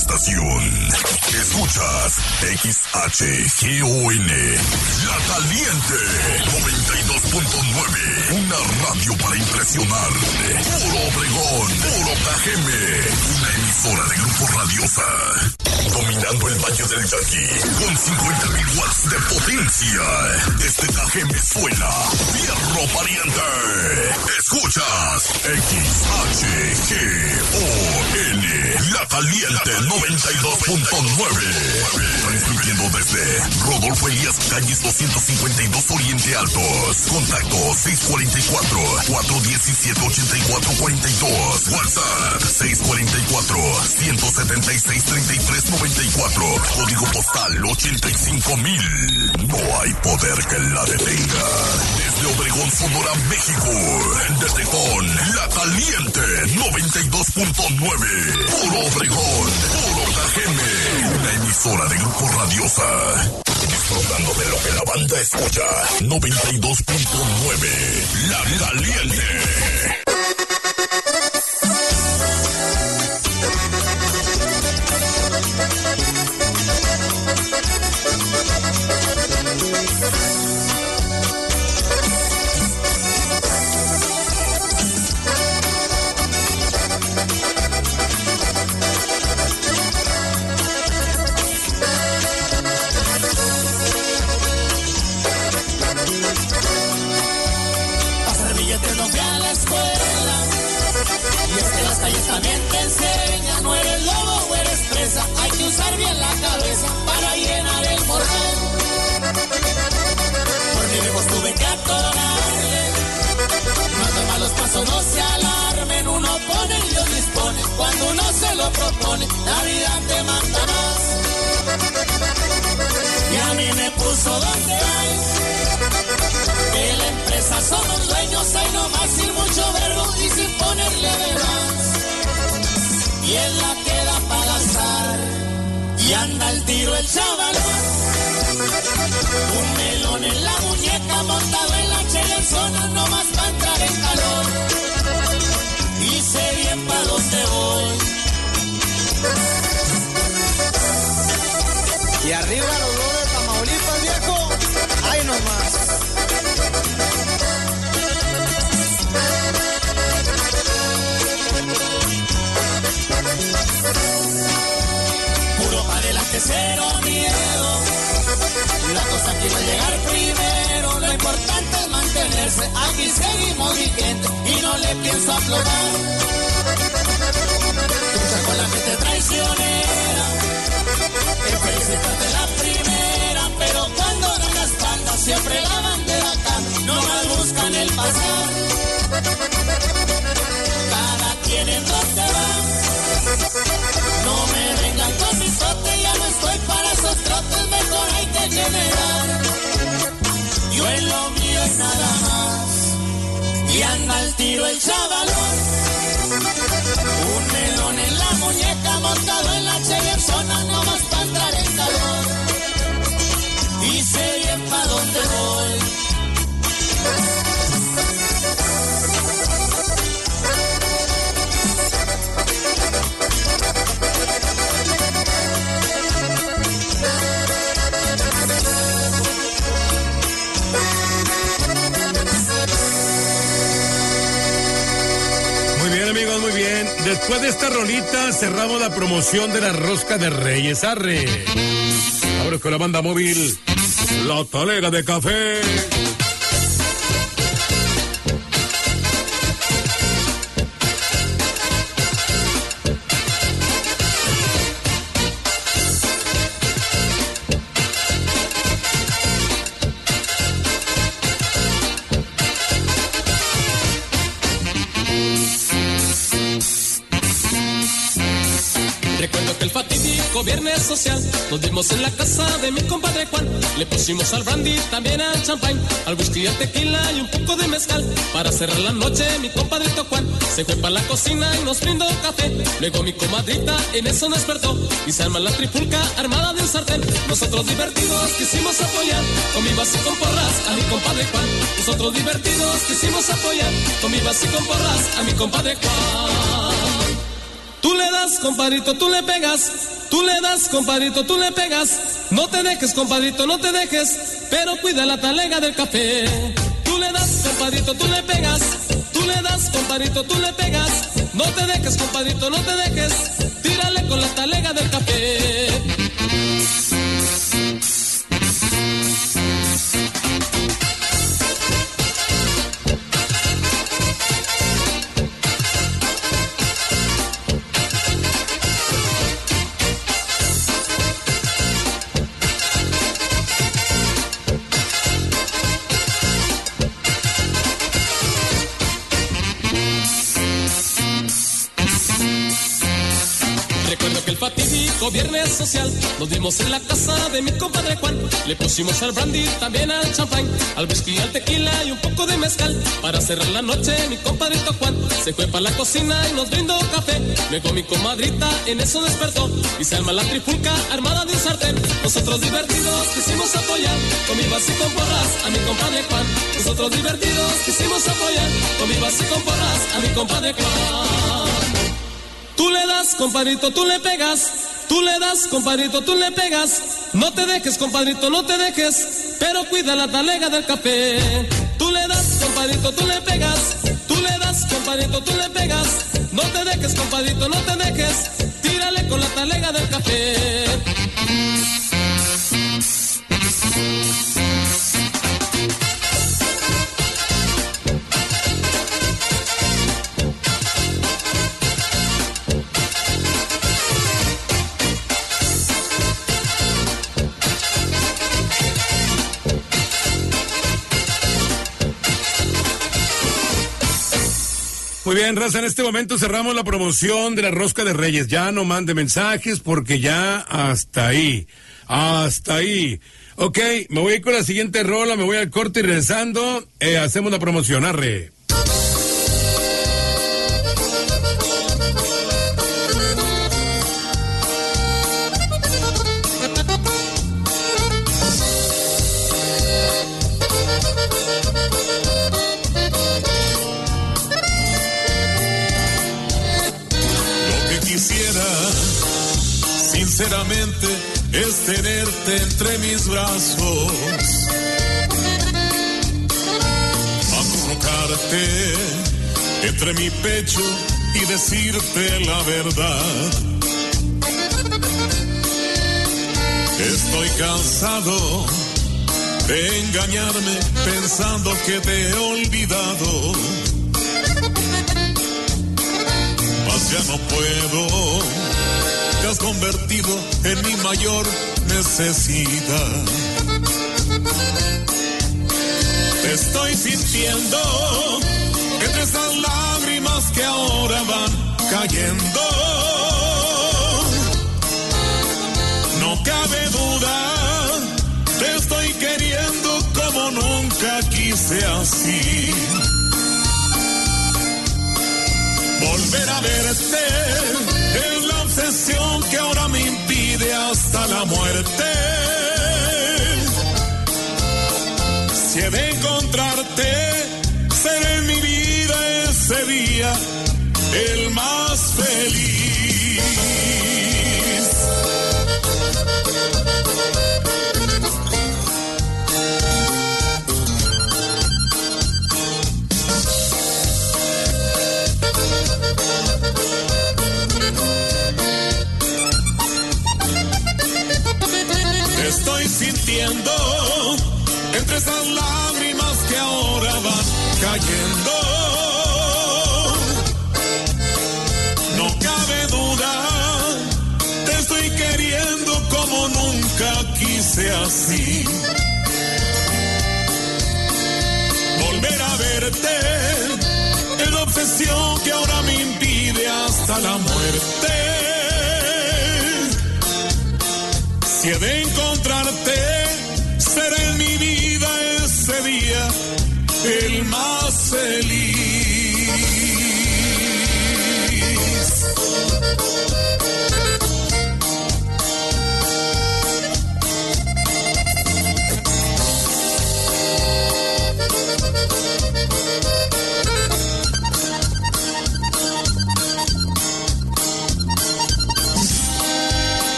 estación. Escuchas XHGON, La Caliente 92.9. Una radio para impresionar. Puro Obregón, puro Cajeme. Una emisora de Grupo Radiosa. Dominando el Valle del Yaqui con 50,000 watts de potencia. Desde Cajeme suena Fierro Pariente. Escuchas XHGON, La Caliente 92.9. Transmitiendo desde Rodolfo Elías Calles 252 Oriente Altos. Contacto 644-417-8442. WhatsApp 644-176-3394. Código postal 85,000. No hay poder que la detenga. Desde Obregón, Sonora, México. Desde con La Caliente 92.9. Puro Obregón, puro Cajeme. Una emisora de Grupo Radiosa. Disfrutando de lo que la banda escucha. 92.9. La Caliente. También te enseña, no eres lobo o eres presa, hay que usar bien la cabeza para llenar el morral. Por mi lejos tuve que atorarle, no ando malos pasos, no se alarmen, uno pone y Dios dispone, cuando uno se lo propone, la vida te manda más. Y a mí me puso donde hay, que la empresa somos dueños, hay nomás sin mucho verbo y sin ponerle de más. Y él la queda para gastar, y anda al tiro el chavalón. Un melón en la muñeca, montado en la chelezona, nomás para entrar en calor. Y sé bien para dónde voy. Y arriba los dos de Tamaulipas, viejo, ahí nomás. Puro para adelante, cero miedo. La cosa quiero llegar primero. Lo importante es mantenerse. Aquí seguimos vigente y no le pienso aflojar. Lucha con la gente traicionera, que felicitarte la primera, pero cuando dan la espalda siempre la bandera cambia. No más buscan el pasar. Cada quien en donde va. No me vengan con mi sote, ya no estoy para esos trotes, mejor hay que generar. Yo en lo mío es nada más, y anda al tiro el chavalón. Un melón en la muñeca, montado en la Chellersona, nomás para entrar en calor. Y sé bien pa' dónde voy. Amigos, muy bien. Después de esta rolita cerramos la promoción de la Rosca de Reyes. Arre. Ahora con la banda móvil La Talega de Café. Recuerdo que el fatídico viernes social nos vimos en la casa de mi compadre Juan. Le pusimos al brandy, también al champán, al whisky, al tequila y un poco de mezcal. Para cerrar la noche mi compadrito Juan se fue para la cocina y nos brindó café. Luego mi comadrita en eso nos despertó y se arma la tripulca armada de un sartén. Nosotros divertidos quisimos apoyar con mi vaso y con porras a mi compadre Juan. Nosotros divertidos quisimos apoyar con mi vaso y con porras a mi compadre Juan. Tú le das, compadrito, tú le pegas. Tú le das, compadrito, tú le pegas. No te dejes, compadrito, no te dejes, pero cuida la talega del café. Tú le das, compadrito, tú le pegas. Tú le das, compadrito, tú le pegas. No te dejes, compadrito, no te dejes. Tírale con la talega del café. Fatídico viernes social, nos vimos en la casa de mi compadre Juan. Le pusimos al brandy, también al champán, al whisky, al tequila y un poco de mezcal. Para cerrar la noche, mi compadrito Juan se fue para la cocina y nos brindó café. Luego mi comadrita en eso despertó y se arma la trifulca armada de un sartén. Nosotros divertidos quisimos apoyar con vivas y con porras a mi compadre Juan. Nosotros divertidos quisimos apoyar con vivas y con porras a mi compadre Juan. Tú le das, compadrito, tú le pegas. Tú le das, compadrito, tú le pegas. No te dejes, compadrito, no te dejes, pero cuida la talega del café. Tú le das, compadrito, tú le pegas. Tú le das, compadrito, tú le pegas. No te dejes, compadrito, no te dejes. Tírale con la talega del café. Muy bien, raza, en este momento cerramos la promoción de la Rosca de Reyes. Ya no mande mensajes porque ya hasta ahí. Ok, me voy a ir con la siguiente rola, me voy al corte y regresando, hacemos la promoción, arre. Sinceramente es tenerte entre mis brazos, acurrucarte entre mi pecho y decirte la verdad. Estoy cansado de engañarme pensando que te he olvidado, mas ya no puedo. Te has convertido en mi mayor necesidad. Te estoy sintiendo entre esas lágrimas que ahora van cayendo. No cabe duda, te estoy queriendo como nunca quise así. Volver a verte es la obsesión que ahora me impide hasta la muerte. Si he de encontrarte, seré en mi vida ese día el más feliz. Estoy sintiendo entre esas lágrimas que ahora van cayendo. No cabe duda, te estoy queriendo como nunca quise así. Volver a verte es la obsesión que ahora me impide hasta la muerte. Si he de encontrarte, será en mi vida ese día el más feliz.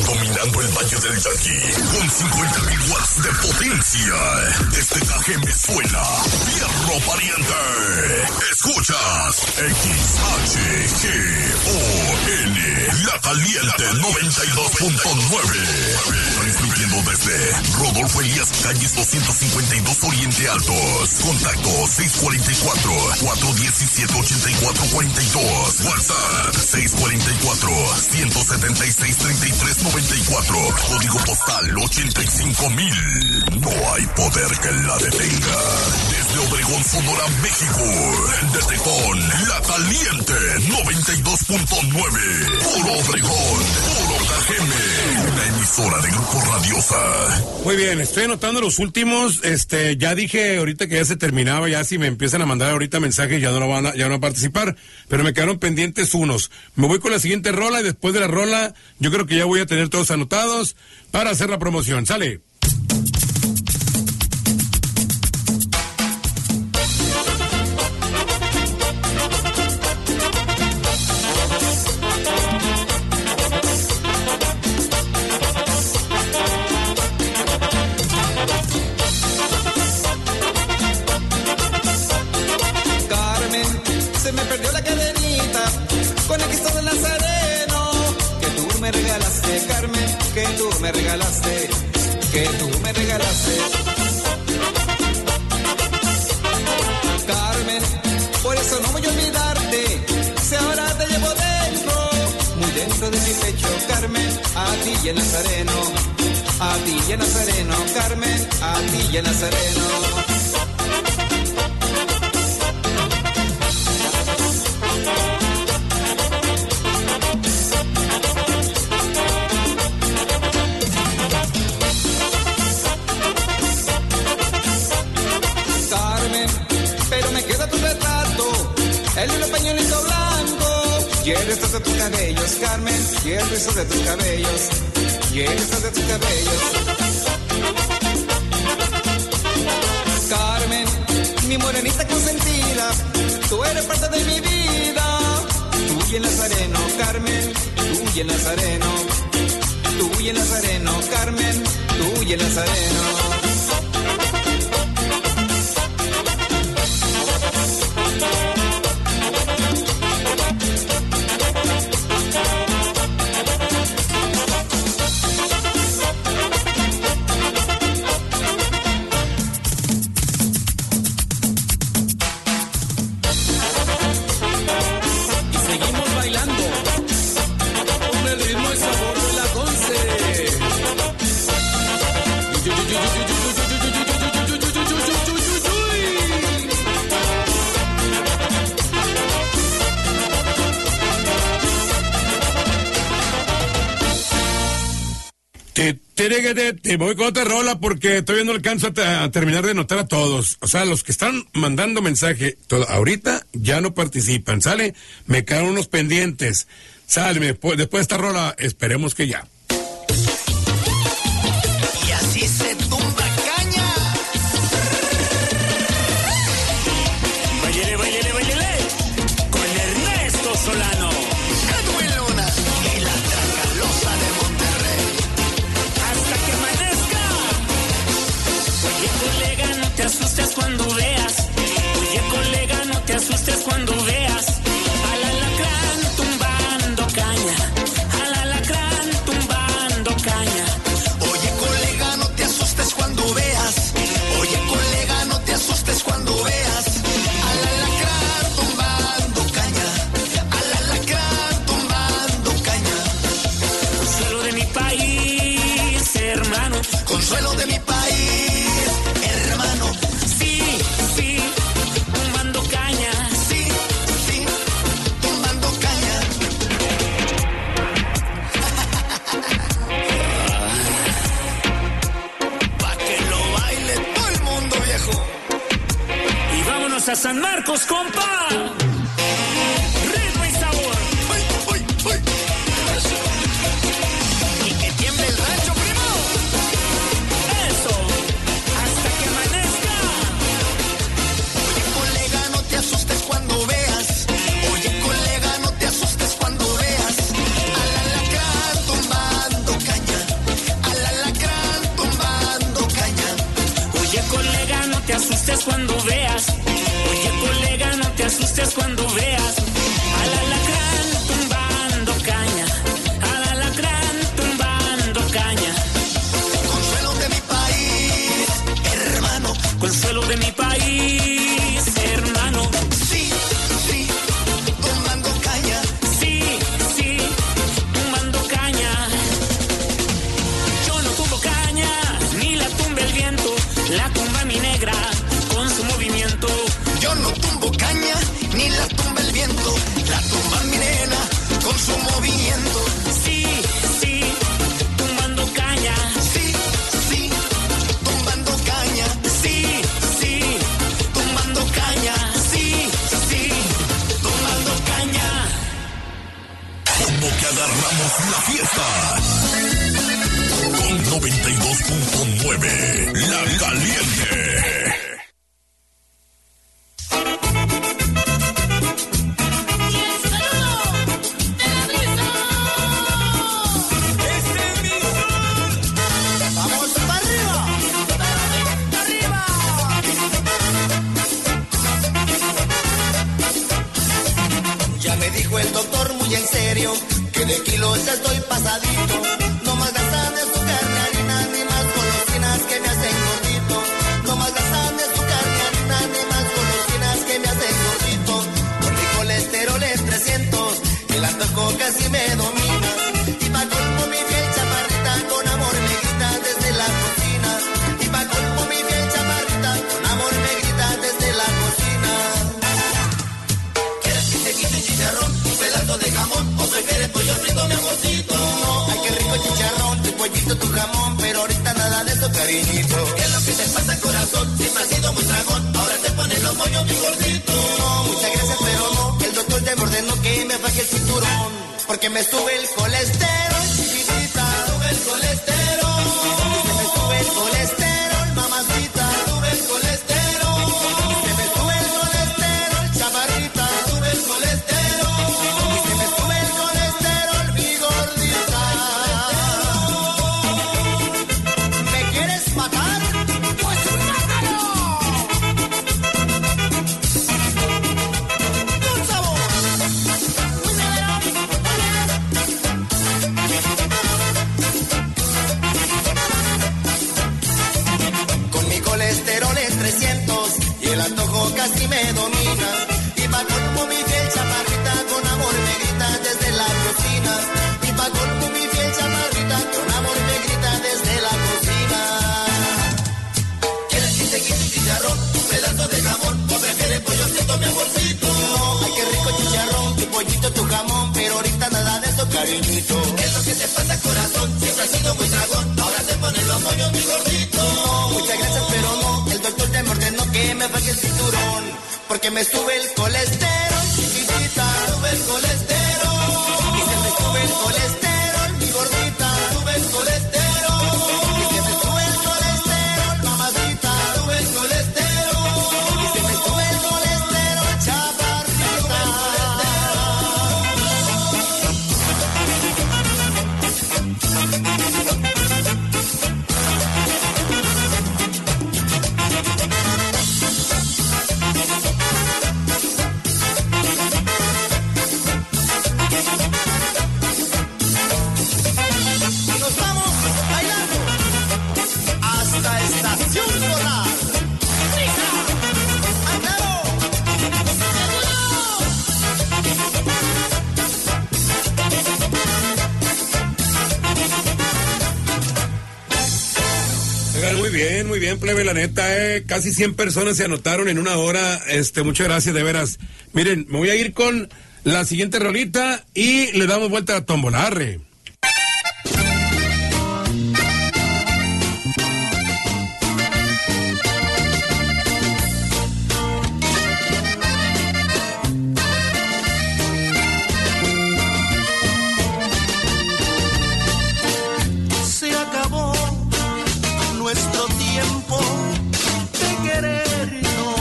dominando el Valle del Yaqui con 50,000 watts de potencia. Desde Cajemezuela, Fierro Pariente. Escuchas XHGON, La Caliente 92.9. Transmitiendo desde Rodolfo Elías Calles 252 Oriente Altos. Contacto 644-417-8442. WhatsApp 644-176-3394. Código postal 85,000. No hay poder que la detenga. Desde Obregón, Sonora, México. Desde Tejón, La Caliente 92.9. Puro Obregón, puro Cajeme. Una emisora de Grupo Radiosa. Muy bien, estoy anotando los últimos. Ya dije ahorita que ya se terminaba. Ya si me empiezan a mandar ahorita mensajes ya no van a participar. Pero me quedaron pendientes unos. Me voy con la siguiente rola y después de la rola yo creo que ya voy a tener todos anotados para hacer la promoción. ¡Sale! Que tú me regalaste. Carmen, por eso no voy a olvidarte. Si ahora te llevo dentro, muy dentro de mi pecho, Carmen, a ti y el Nazareno. A ti y el Nazareno, Carmen, a ti y el Nazareno. El hilo pañuelito blanco, y el resto de tus cabellos, Carmen, y el resto de tus cabellos, y el resto de tus cabellos. Carmen, mi morenita consentida, tú eres parte de mi vida. Tú y el Nazareno, Carmen, tú y el Nazareno. Tú y el Nazareno, Carmen, tú y el Nazareno. Te voy con otra rola porque todavía no alcanzo a terminar de anotar a todos. O sea, los que están mandando mensaje, ahorita ya no participan, ¿sale? Me quedan unos pendientes. Sale, después de esta rola, esperemos que ya. Y así se tumba caña. Bailele, bailele, bailele. Con Ernesto Solano. Edwin Luna. Y la Tracalosa de Monterrey. Hasta que amanezca. Oye, colega, no te asustes cuando veas. Oye, colega, no te asustes cuando veas. Al alacrán tumbando caña. Al alacrán tumbando caña. Oye, colega, no te asustes cuando veas. Oye, colega, no te asustes cuando veas. Al alacrán tumbando caña. Al alacrán tumbando caña. Consuelo de mi país, hermano. Consuelo de mi país, hermano. Sí, sí, tumbando caña. Sí, sí, tumbando caña. Pa' que lo baile todo el mundo, viejo. Y vámonos a San Marcos, compa. Ritmo y sabor. Uy, uy, uy. Y que tiemble el rancho, primo. Eso. Hasta que amanezca. Oye, colega, no te asustes cuando veas. Oye, colega, no te asustes cuando veas. Al alacrán tumbando caña. cuando veas. Oye, colega, no te asustes cuando veas al alacrán tumbando caña, al alacrán tumbando caña. Consuelo de mi país, hermano. Consuelo de mi país, hermano. Sí, sí, tumbando caña. Sí, sí, tumbando caña. Yo no tumbo caña, ni la tumba el viento, la tumba mi negra con su movimiento. Yo no tumbo caña, ni la tumba el viento, la tumba mi nena con su movimiento. Sí, sí, tumbando caña. Sí, sí, tumbando caña. Sí, sí, tumbando caña. Sí, sí, tumbando caña. Como que agarramos la fiesta. Con 92.9, La Caliente. ¡Vamos para arriba! ¡Arriba! Ya me dijo el doctor muy en serio que de kilos ya estoy pasadito. No más grasa de azúcar ni harina, ni más golosinas que me hacen gordito. No más grasa de azúcar ni harina, ni más golosinas que me hacen gordito. Con mi colesterol en 300, el antojo casi me domina. Y pa' colmo mi piel chaparrita, con amor me grita desde la cocina. Y pa' colmo mi piel chaparrita, con amor me grita desde la cocina. ¿Quieres que te quite chicharrón, un pedazo de jamón, o prefieres pollo frito, mi amorcito? No, ay, qué rico chicharrón, tu pollito, tu jamón, pero ahorita nada de eso, cariñito. ¿Qué es lo que te pasa, corazón? Siempre has sido muy dragón, ahora te ponen los moños, mi gordito. No, muchas gracias, pero no, el doctor ya me ordenó que me baje el cinturón, porque me sube el colesterol, chiquitita. Sube el colesterol. Se me sube el colesterol, mamacita. Sube el colesterol. Se me sube el colesterol, chaparrita. Sube el colesterol. Se me sube el colesterol, mi gordita. ¿Me quieres matar? Pues mátalo. Con sabor. Con mi colesterol en 300 y el antojo casi me domina. Y pa' colmo mi piel chaparrita, con amor me grita desde la cocina. Y pa' colmo mi piel chaparrita, con amor me grita desde la cocina. ¿Quieres que te quite un chicharrón, un pedazo de jamón, o prefieres pollo frito, mi amorcito? No, ay, qué rico chicharrón, tu pollito, tu jamón, pero ahorita nada de eso, cariñito. ¿Qué es lo que te pasa, corazón? Siempre has sido muy dragón, ahora te ponen los moños, mi gordito. No, muchas gracias, pero no, el doctor ya me ordenó que me baje el cinturón, porque me sube el colesterol, chiquitita. Sube el colesterol. Y se me sube el colesterol, mi gordita. Sube el colesterol. Y se me sube el colesterol, mamacita. Sube el colesterol. Y se me sube el colesterol, chaparrita. Y nos vamos bailando hasta Estación Solar. ¡Ah, claro! Oigan, muy bien, plebe, la neta, casi 100 personas se anotaron en una hora, muchas gracias, de veras. Miren, me voy a ir con la siguiente rolita y le damos vuelta a tombolarre. Se acabó nuestro tiempo de querernos.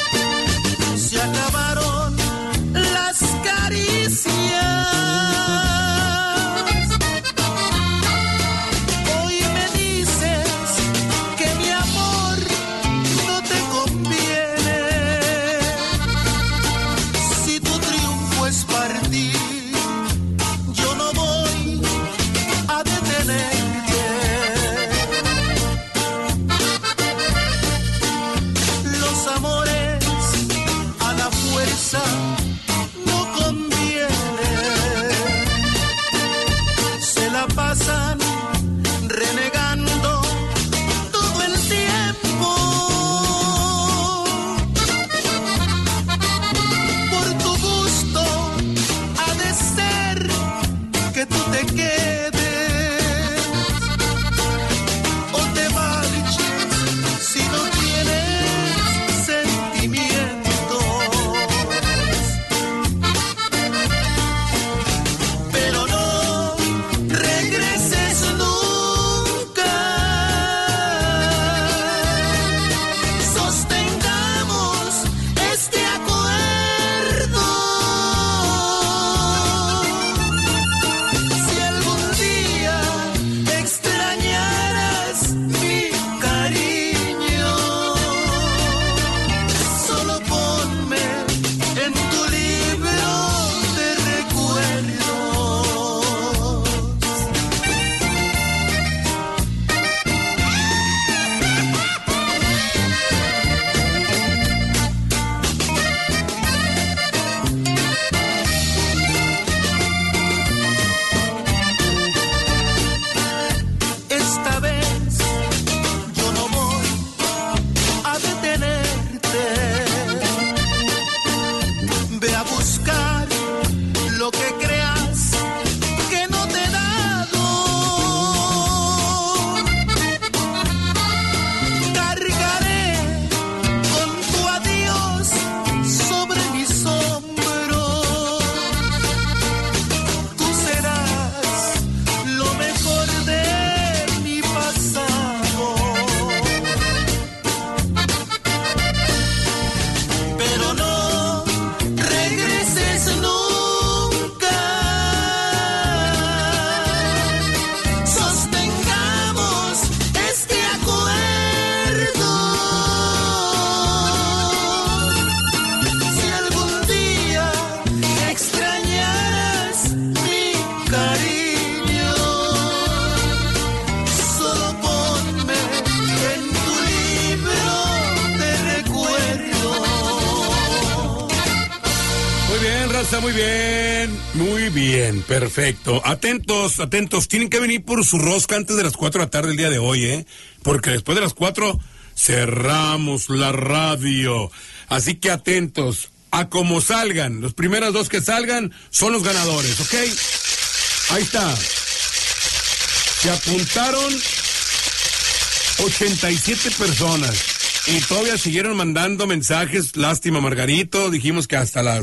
Se acabaron las caricias. está, muy bien, perfecto. Atentos, tienen que venir por su rosca antes de las 4 de la tarde del día de hoy, porque después de las 4 cerramos la radio. Así que atentos, a como salgan, los primeros 2 que salgan son los ganadores, ¿ok? Ahí está. Se apuntaron 87 personas. Y todavía siguieron mandando mensajes. Lástima, Margarito. Dijimos que hasta la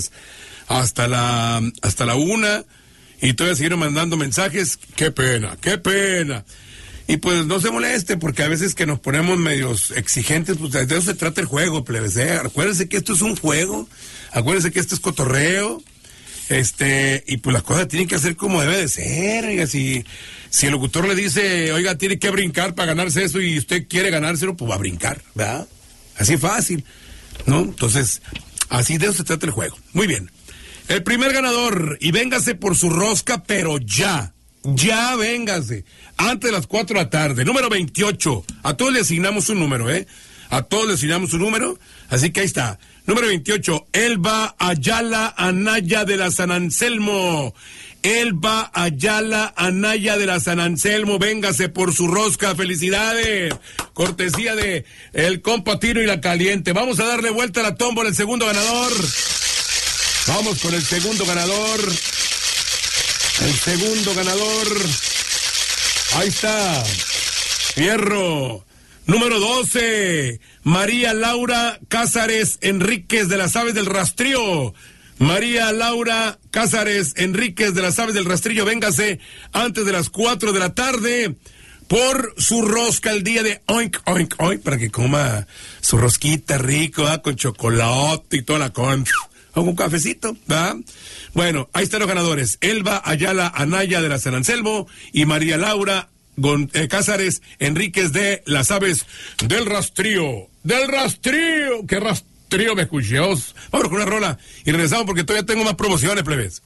1. Y todavía siguieron mandando mensajes. Qué pena. Y pues no se moleste, porque a veces que nos ponemos medios exigentes, pues de eso se trata el juego, plebes. Acuérdense que esto es un juego. Acuérdense que esto es cotorreo. Y pues las cosas tienen que hacer como debe de ser. Oiga, si el locutor le dice, oiga, tiene que brincar para ganarse eso y usted quiere ganárselo, pues va a brincar, ¿verdad? Así fácil, ¿no? Entonces, así de eso se trata el juego. Muy bien. El primer ganador, y véngase por su rosca, pero ya véngase, antes de las 4 de la tarde, número 28. A todos le asignamos un número, A todos le asignamos un número, así que ahí está. Número 28, Elba Ayala Anaya de la San Anselmo. Elba Ayala Anaya de la San Anselmo, véngase por su rosca, felicidades. Cortesía de el compa Tino y la Caliente. Vamos a darle vuelta a la tómbola, el segundo ganador. Vamos con el segundo ganador. El segundo ganador. Ahí está. Fierro. Número 12, María Laura Cázares Enríquez de las Aves del Rastrillo. María Laura Cázares Enríquez de las Aves del Rastrillo, véngase antes de las 4 de la tarde por su rosca el día de oink, oink, oink, para que coma su rosquita rico, con chocolate y toda la con un cafecito, ¿verdad? Bueno, ahí están los ganadores. Elba Ayala Anaya de la San Anselmo y María Laura Cázares Enríquez de las Aves del Rastrillo. ¡Del Rastrillo! ¡Qué rastrillo me escuché! Vamos con una rola y regresamos porque todavía tengo más promociones, plebes.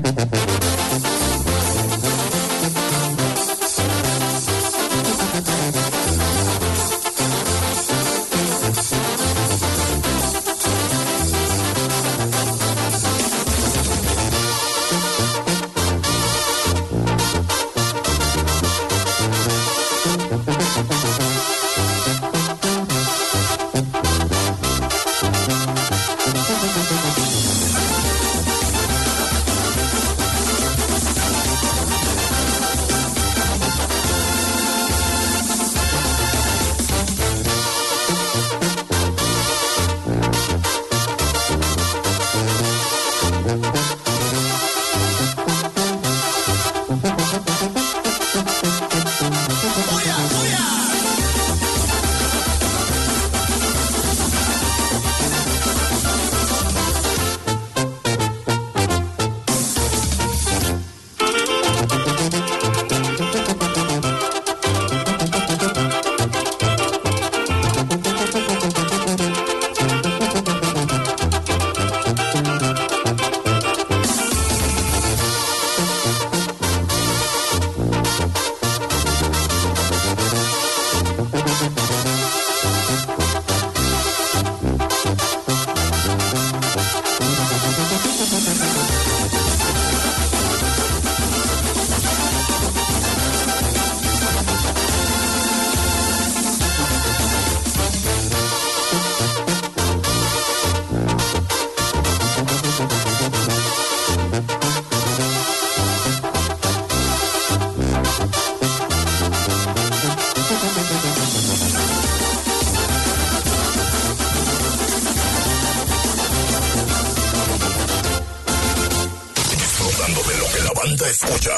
Escucha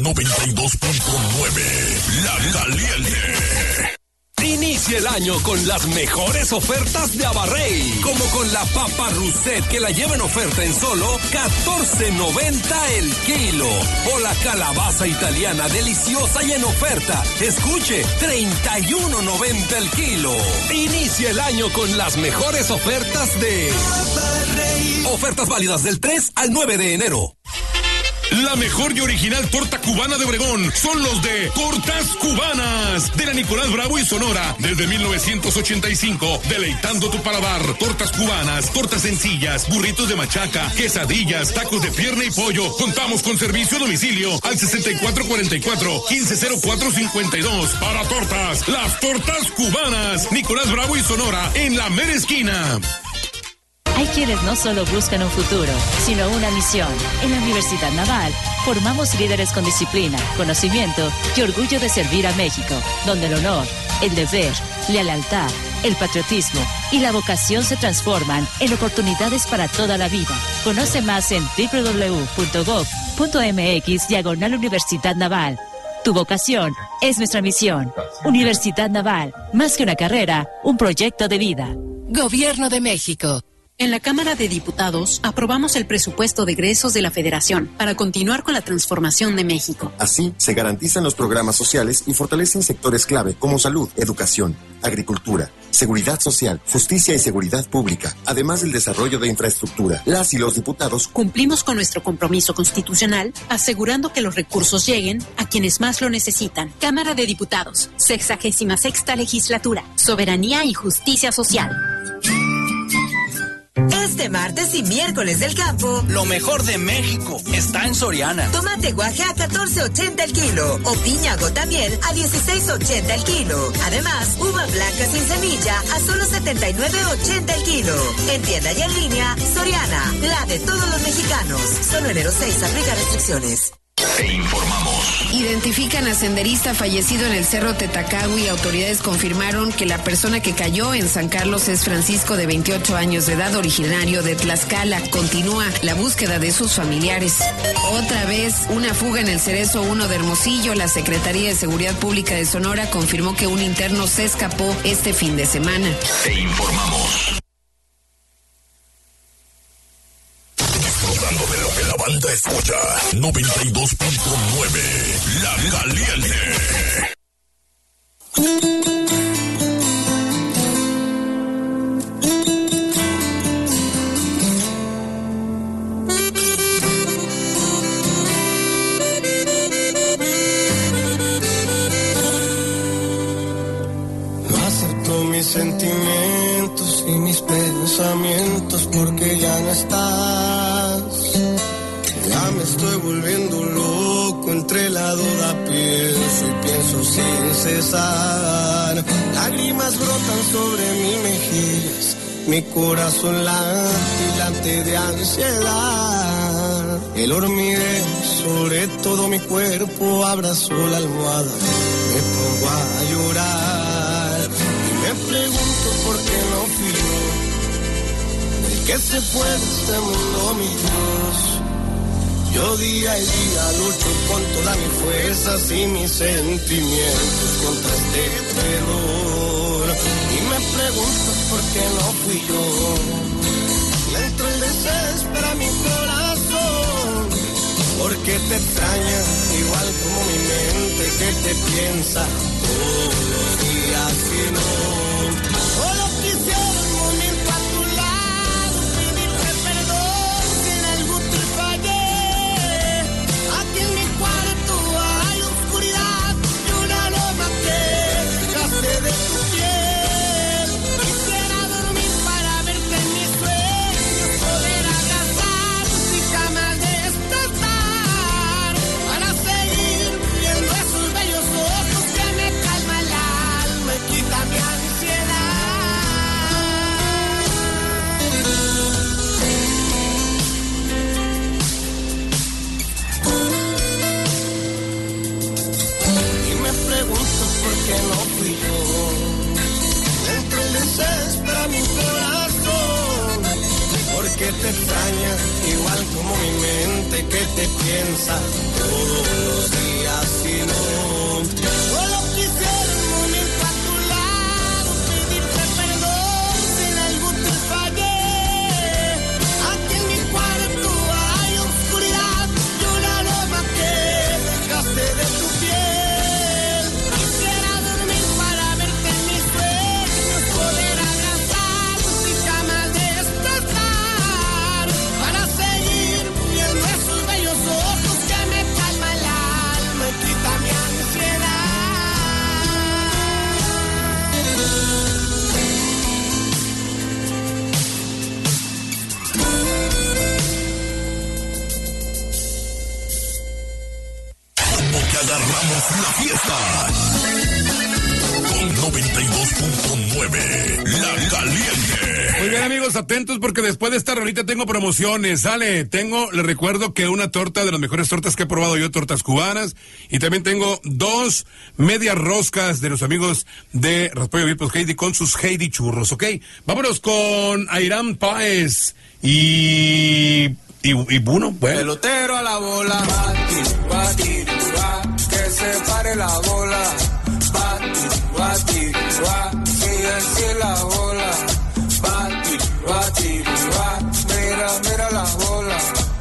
92.9 La Caliente. Inicia el año con las mejores ofertas de Abarrey, como con la papa Rousset que la lleva en oferta en solo $14.90 el kilo, o la calabaza italiana deliciosa y en oferta, escuche, $31.90 el kilo. Inicia el año con las mejores ofertas de Abarrey. Ofertas válidas del 3 al 9 de enero. La mejor y original torta cubana de Obregón son los de Tortas Cubanas de la Nicolás Bravo y Sonora desde 1985, deleitando tu paladar. Tortas cubanas, tortas sencillas, burritos de machaca, quesadillas, tacos de pierna y pollo. Contamos con servicio a domicilio al 6444-150452. Para tortas, las Tortas Cubanas, Nicolás Bravo y Sonora en la mera esquina. Hay quienes no solo buscan un futuro, sino una misión. En la Universidad Naval formamos líderes con disciplina, conocimiento y orgullo de servir a México, donde el honor, el deber, la lealtad, el patriotismo y la vocación se transforman en oportunidades para toda la vida. Conoce más en www.gov.mx/Universidad Naval. Tu vocación es nuestra misión. Universidad Naval, más que una carrera, un proyecto de vida. Gobierno de México. En la Cámara de Diputados aprobamos el presupuesto de egresos de la Federación para continuar con la transformación de México. Así, se garantizan los programas sociales y fortalecen sectores clave como salud, educación, agricultura, seguridad social, justicia y seguridad pública, además del desarrollo de infraestructura. Las y los diputados cumplimos con nuestro compromiso constitucional, asegurando que los recursos lleguen a quienes más lo necesitan. Cámara de Diputados, 66ª Legislatura, Soberanía y Justicia Social. Este martes y miércoles del campo, lo mejor de México está en Soriana. Tomate guaje a $14.80 el kilo o piña gotamiel a $16.80 el kilo. Además, uva blanca sin semilla a solo $79.80 el kilo. En tienda y en línea, Soriana, la de todos los mexicanos. Solo enero 6, aplica restricciones. Te informamos. Identifican a senderista fallecido en el Cerro Tetacagui. Autoridades confirmaron que la persona que cayó en San Carlos es Francisco, de 28 años de edad, originario de Tlaxcala. Continúa la búsqueda de sus familiares. Otra vez, una fuga en el Cerezo 1 de Hermosillo. La Secretaría de Seguridad Pública de Sonora confirmó que un interno se escapó este fin de semana. Te informamos. Disfrutando de lo que la banda escucha. 92.9 La Caliente. No acepto mis sentimientos y mis pensamientos porque ya no estás. Ya me estoy volviendo loco, entre la duda pienso y pienso sin cesar. Lágrimas brotan sobre mis mejillas, mi corazón late de ansiedad. El hormigueo sobre todo mi cuerpo, abrazo la almohada, me pongo a llorar. Y me pregunto por qué no fui yo el que se fue de este mundo, mi Dios. Yo día y día lucho con todas mis fuerzas y mis sentimientos contra este terror. Y me pregunto por qué no fui yo. Y entre el desespero a mi corazón, porque te extraña igual como mi mente que te piensa todos los días y no. Solo quisiera un momento a tu lado, pedirte perdón si en algo te fallé. Aquí en mi cuarto hay oscuridad y una loma que dejaste de tu piel. Quisiera dormir para verte en mis sueños, poder abrazarte y jamás despertar, para seguir viendo esos bellos ojos que me calma el alma y quita mi ansiedad. Y me pregunto por qué no fui yo. Dentro el desespero a mi corazón, porque te extraña igual como mi mente que te piensa todos los días y no. Solo quisiera un momento a tu lado, pedirte perdón si en algo te fallé. Aquí en mi cuarto hay oscuridad y una loma que dejaste de tu piel. Quisiera dormir para verte en mis sueños, poder abrazarte y jamás despertar, para seguir viendo esos bellos ojos que Vallarta. Con 92.9, La Caliente. Muy bien, amigos, atentos porque después de esta rolita tengo promociones, ¿sale? Les recuerdo que una torta de las mejores tortas que he probado yo, tortas cubanas, y también tengo 2 medias roscas de los amigos de Raspollo Vipos Heidi con sus Heidi churros, ¿ok? Vámonos con Airán Páez y Bruno, bueno. Pelotero a la bola, bati, que se pare la bola, bati, sigue la bola, bati, mira la bola,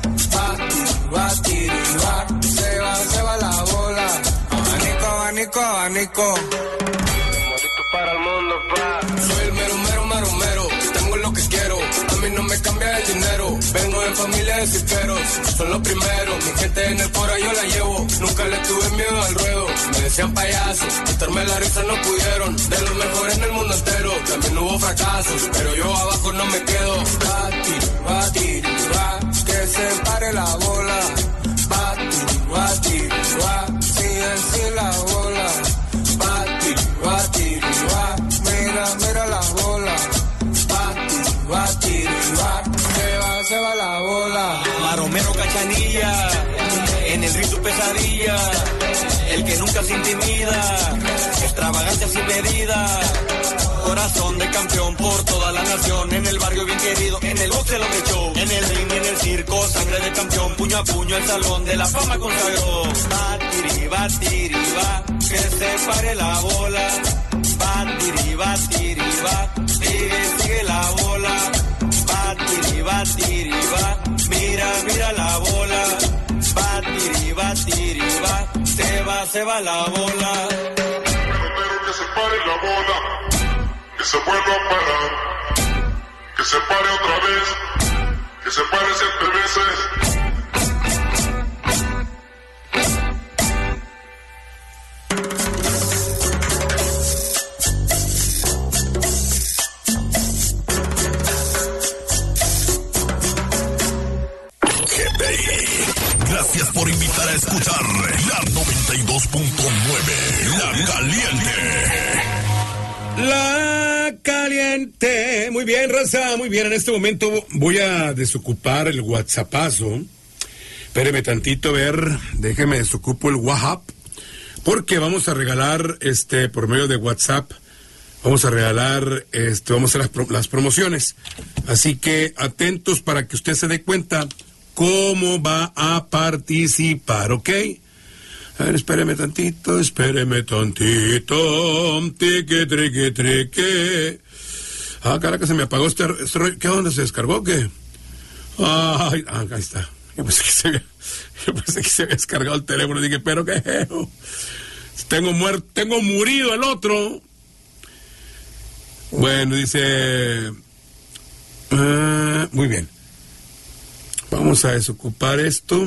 bati, se va la bola, abanico, para el mundo, soy el mero, tengo lo que quiero, a mí no me cambia el dinero, vengo de familia de ciperos, son los primeros, mi gente en el cora yo la llevo, nunca le tuve miedo al ruedo, me decían payaso, quitarme la risa no pudieron, de los mejores en el mundo entero, también hubo fracasos, pero yo abajo no me quedo, bati, que se pare la bola, bati, sigue la bola, bati, mira la bola, bati, se va la bola. Maromero Cachanilla, en el ritmo pesadilla, el que nunca se intimida, extravagancia sin medida, corazón de campeón por toda la nación, en el barrio bien querido, en el boxe lo que echó, en el ring, en el circo, sangre de campeón, puño a puño el salón de la fama consagró, batiri, que se pare la bola, batiri, sigue la bola, batiri, mira la bola, batiri, se va la bola. Pelotero que se pare la bola, que se vuelva a parar, que se pare otra vez, que se pare 7 veces. Gracias por invitar a escuchar la 92.9, La Caliente. La Caliente. Muy bien, raza, muy bien. En este momento voy a desocupar el WhatsAppazo. Espéreme tantito, déjeme desocupo el WhatsApp, porque vamos a regalar, por medio de WhatsApp, vamos a regalar, vamos a hacer las promociones. Así que atentos para que usted se dé cuenta cómo va a participar, ¿ok? A ver, espéreme tantito, trique. Ah, caraca, se me apagó este rollo. ¿Qué onda? ¿Se descargó o qué? Ay, ahí está. Yo pensé que se había descargado el teléfono. Dije, pero qué jeo. Tengo murido el otro. Bueno, dice... muy bien. Vamos a desocupar esto.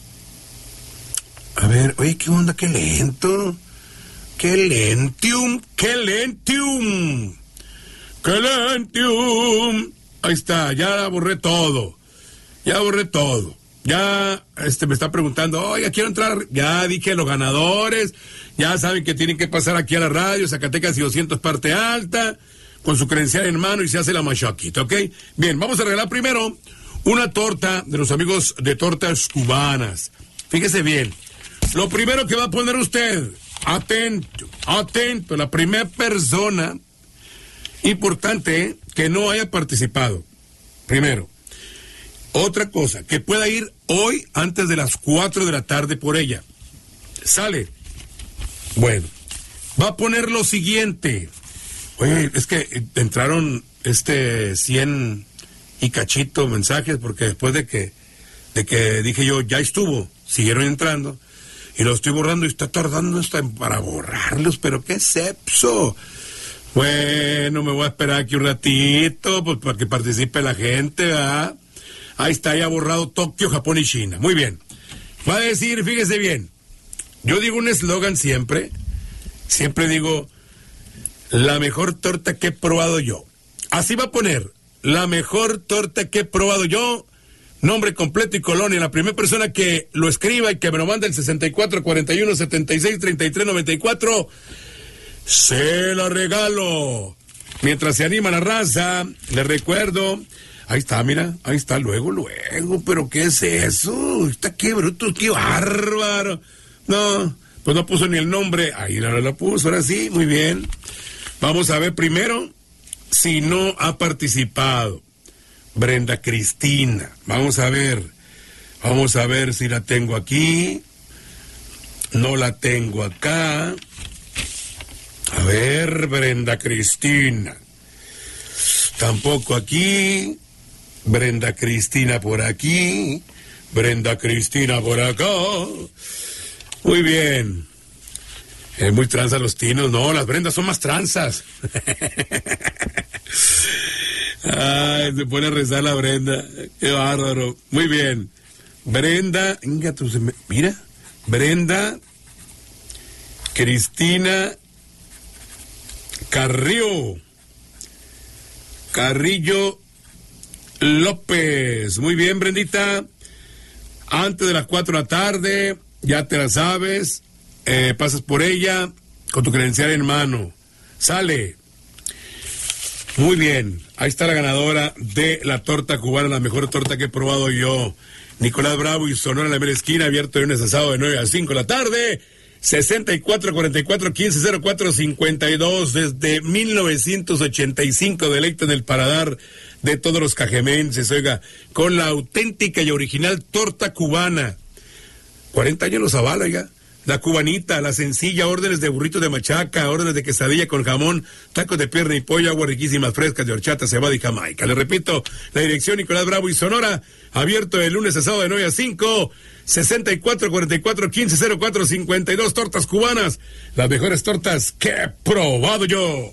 A ver, oye, ¿qué onda? ¡Qué lento! ¡Qué lentium! Ahí está, ya borré todo. Ya me está preguntando, oiga, quiero entrar. Ya dije los ganadores. Ya saben que tienen que pasar aquí a la radio, Zacatecas y 200 parte alta, con su credencial en mano y se hace la machaquita, ¿ok? Bien, vamos a regalar primero una torta de los amigos de Tortas Cubanas. Fíjese bien. Lo primero que va a poner usted, atento, la primera persona, importante, que no haya participado. Primero. Otra cosa, que pueda ir hoy antes de las 4 de la tarde por ella. ¿Sale? Bueno, va a poner lo siguiente. Oye, es que entraron 100 y cachito mensajes, porque después de que dije yo, ya estuvo, siguieron entrando, y lo estoy borrando y está tardando hasta para borrarlos, pero qué sepso. Bueno, me voy a esperar aquí un ratito, pues para que participe la gente, ¿verdad? Ahí está, ya borrado Tokio, Japón y China. Muy bien. Va a decir, fíjese bien, yo digo un eslogan siempre digo, la mejor torta que he probado yo. Así va a poner, la mejor torta que he probado yo, nombre completo y colonia. La primera persona que lo escriba y que me lo mande el 64 41 76 33 94, se la regalo. Mientras se anima la raza, les recuerdo, ahí está, mira, ahí está, luego, pero ¿qué es eso? Está qué bruto, qué bárbaro. No, pues no puso ni el nombre, ahí la puso, ahora sí, muy bien. Vamos a ver primero si no ha participado Brenda Cristina. Vamos a ver si la tengo aquí. No la tengo acá. A ver, Brenda Cristina. Tampoco aquí. Brenda Cristina por aquí. Brenda Cristina por acá. Muy bien. Es muy tranza los tinos. No, las Brendas son más tranzas. Ay, se pone a rezar la Brenda. Qué bárbaro. Muy bien. Brenda, mira. Brenda Cristina Carrillo López. Muy bien, Brendita. Antes de las 4 de la tarde, ya te la sabes. Pasas por ella con tu credencial en mano. Sale. Muy bien. Ahí está la ganadora de la torta cubana, la mejor torta que he probado yo. Nicolás Bravo y Sonora, la mera esquina, abierto de lunes a sábado de 9 a 5 de la tarde. 64-44-1504-52 desde 1985, deleite en el paladar de todos los cajemenses, oiga, con la auténtica y original torta cubana. 40 años los avala, oiga. La cubanita, la sencilla, órdenes de burrito de machaca, órdenes de quesadilla con jamón, tacos de pierna y pollo, aguas riquísimas frescas de horchata, cebada y jamaica. Le repito, la dirección Nicolás Bravo y Sonora, abierto de lunes a sábado de 9 a 5, 64-44-1504-52, tortas cubanas, las mejores tortas que he probado yo.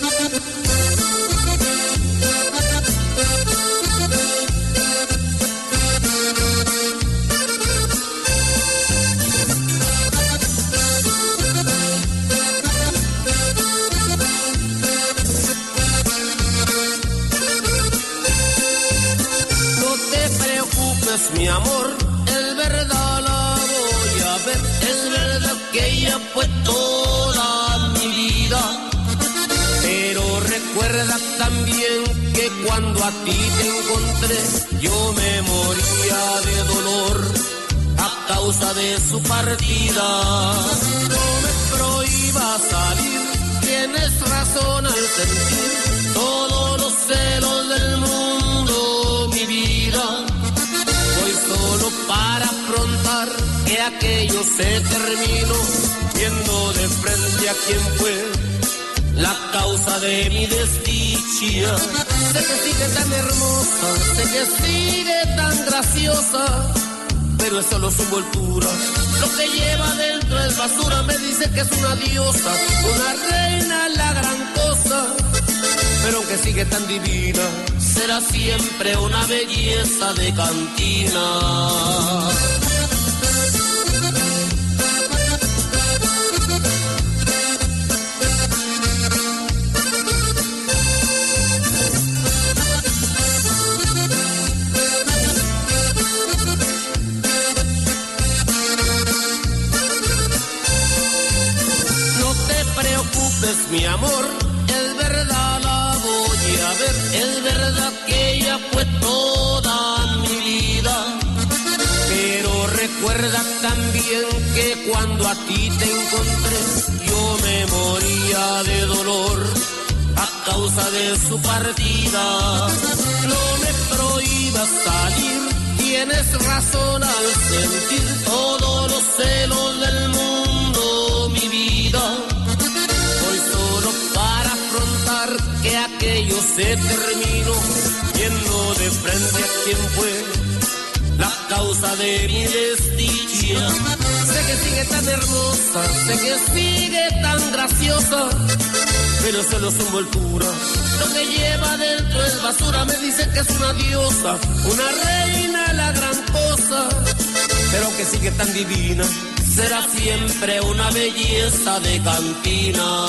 Mi amor, es verdad, la voy a ver, es verdad que ella fue toda mi vida, pero recuerda también que cuando a ti te encontré, yo me moría de dolor a causa de su partida. No me prohíbas salir, tienes razón al sentir todos los celos del mundo, mi vida. Solo para afrontar que aquello se terminó, viendo de frente a quien fue la causa de mi desdicha. Sé que sigue tan hermosa, sé que sigue tan graciosa, pero es solo su envoltura. Lo que lleva dentro es basura, me dice que es una diosa, una reina, la gran cosa. Pero aunque sigue tan divina, será siempre una belleza de cantina. No te preocupes, mi amor, es verdad, la voy a ver, es verdad que ella fue toda mi vida, pero recuerda también que cuando a ti te encontré, yo me moría de dolor a causa de su partida. No me prohíbas salir, tienes razón al sentir todos los celos del mundo, mi vida. Hoy solo para afrontar que aquello se terminó, viendo de frente a quien fue la causa de mi desdicha. Sé que sigue tan hermosa, sé que sigue tan graciosa, pero solo su envoltura. Lo que lleva dentro es basura, me dice que es una diosa, una reina, la gran cosa. Pero aunque sigue tan divina, será siempre una belleza de cantina.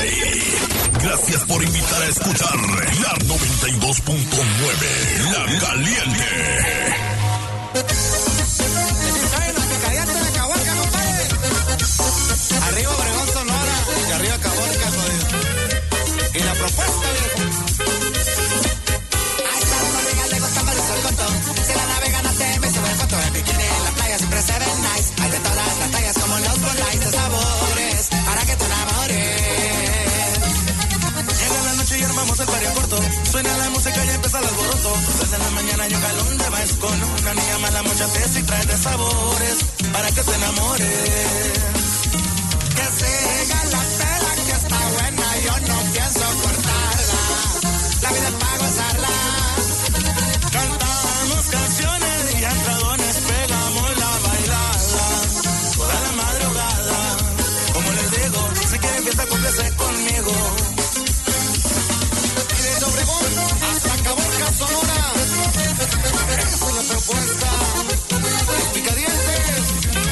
Gracias por invitar a escuchar la 92.9, La Caliente. Arriba Obregón, Sonora, y arriba Caborca, jodido. Y la propuesta, viejo. A esta amiga le gusta más el coto. Si la navega no te me sube foto. El bikini en la playa siempre se ve nice. Hay de todas las tallas como los bonais de sabores para que te enamores. Llega la noche y armamos el party en corto. Suena la música y empieza el alboroto. Desde la mañana hay un galón de maíz con una niña mala, mucha tez y trae de sabores para que te enamores. Que siga la tela que está buena, yo no pienso cortarla. La vida es para gozarla. Cantamos canciones y entradones, pegamos la bailada toda la madrugada. Como les digo, si quieren fiesta, cómplese conmigo. Y desde Obregón hasta Caborca, Sonora. Esa es la propuesta. Picadientes.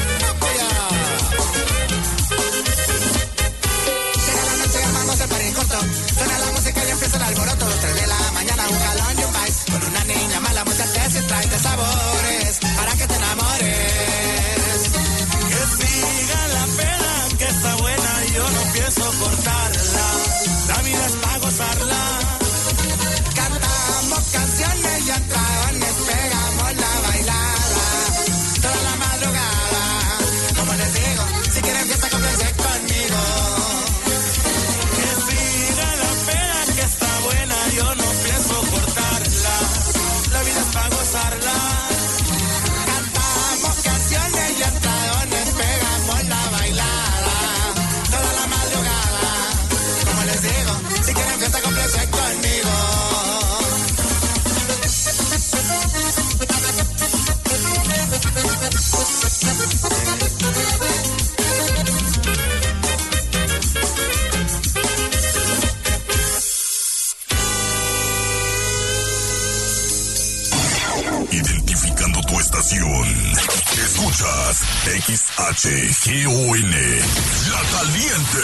Suena la música y empieza el alboroto. 3 de la mañana, un jalón y un vice. Con una niña mala, muchas veces trae de sabores para que te enamores. Que siga la pena, que está buena y yo no pienso cortarla. La vida es para gozarla. Cantamos canciones y entradones, pegamos la bailada toda la madrugada. Como les digo, si quieren fiesta, cómprense conmigo. Yo no pienso cortarla, la vida es para gozarla. Cantamos canciones y entradones, pegamos la bailada toda la madrugada. Como les digo, si quieren fiesta, cómprense conmigo. Identificando tu estación. Escuchas XHGON, La Caliente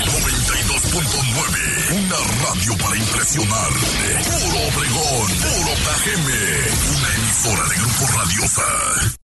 92.9. Una radio para impresionar. Puro Obregón, puro KGM. Una emisora de Grupo Radiosa.